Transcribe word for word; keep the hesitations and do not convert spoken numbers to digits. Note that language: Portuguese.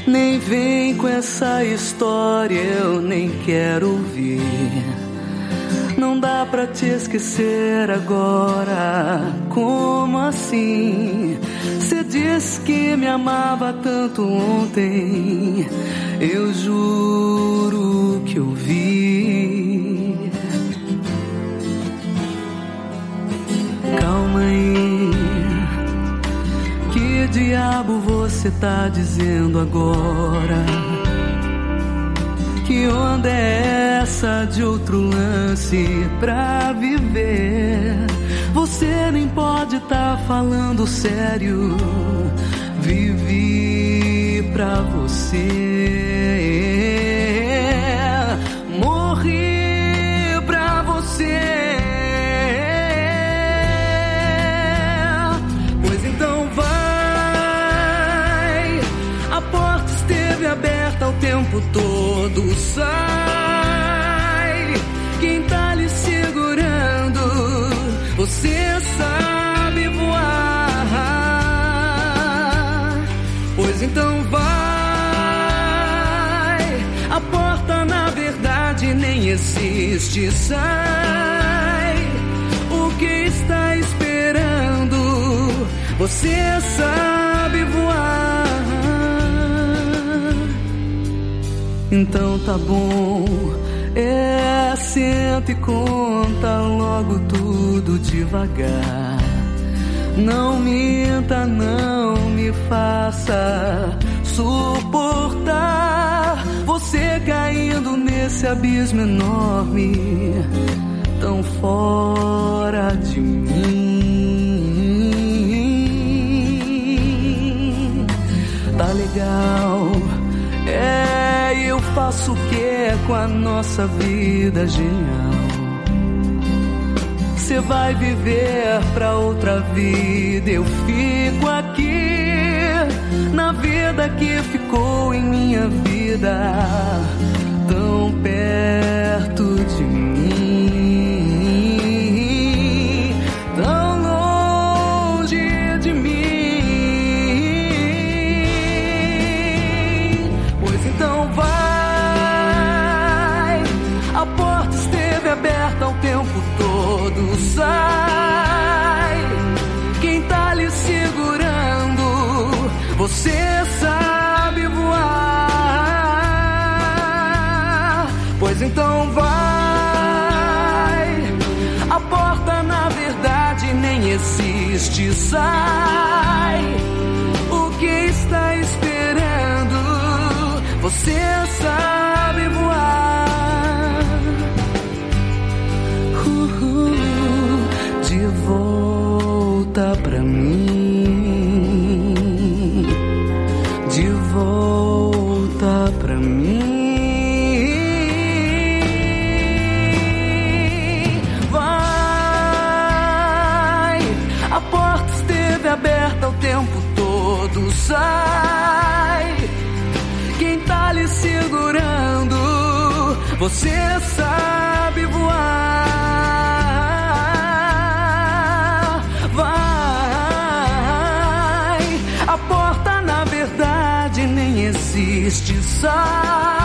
Nem vem com essa história, eu nem quero ouvir. Não dá pra te esquecer agora, como assim? Cê disse que me amava tanto ontem, eu juro que eu vi. Calma aí, que diabo você tá dizendo agora? Que onda é essa de outro lance pra viver? Você nem pode tá falando sério. Vivi pra você, morri pra você. Pois então vai, a porta esteve aberta o tempo todo. Sai, quem tá lhe segurando, você sabe voar. Pois então vai, a porta na verdade nem existe. Sai, o que está esperando, você sabe voar. Então tá bom, é, senta e conta logo tudo devagar. Não minta, não me faça suportar você caindo nesse abismo enorme, tão fora de mim. Tá legal, é, eu faço o que é com a nossa vida genial. Você vai viver pra outra vida, eu fico aqui na vida que ficou em minha vida, tão perto de mim, tão longe de mim. Pois então vai, a porta esteve aberta o tempo todo. Sai, quem tá lhe segurando, você sabe voar. Pois então vai, a porta na verdade nem existe. Sai, o que está esperando, você sabe voar. De volta pra mim, de volta pra mim. Vai, a porta esteve aberta o tempo todo. Sai, quem tá lhe segurando, você sabe voar. A porta na verdade nem existe. Sai,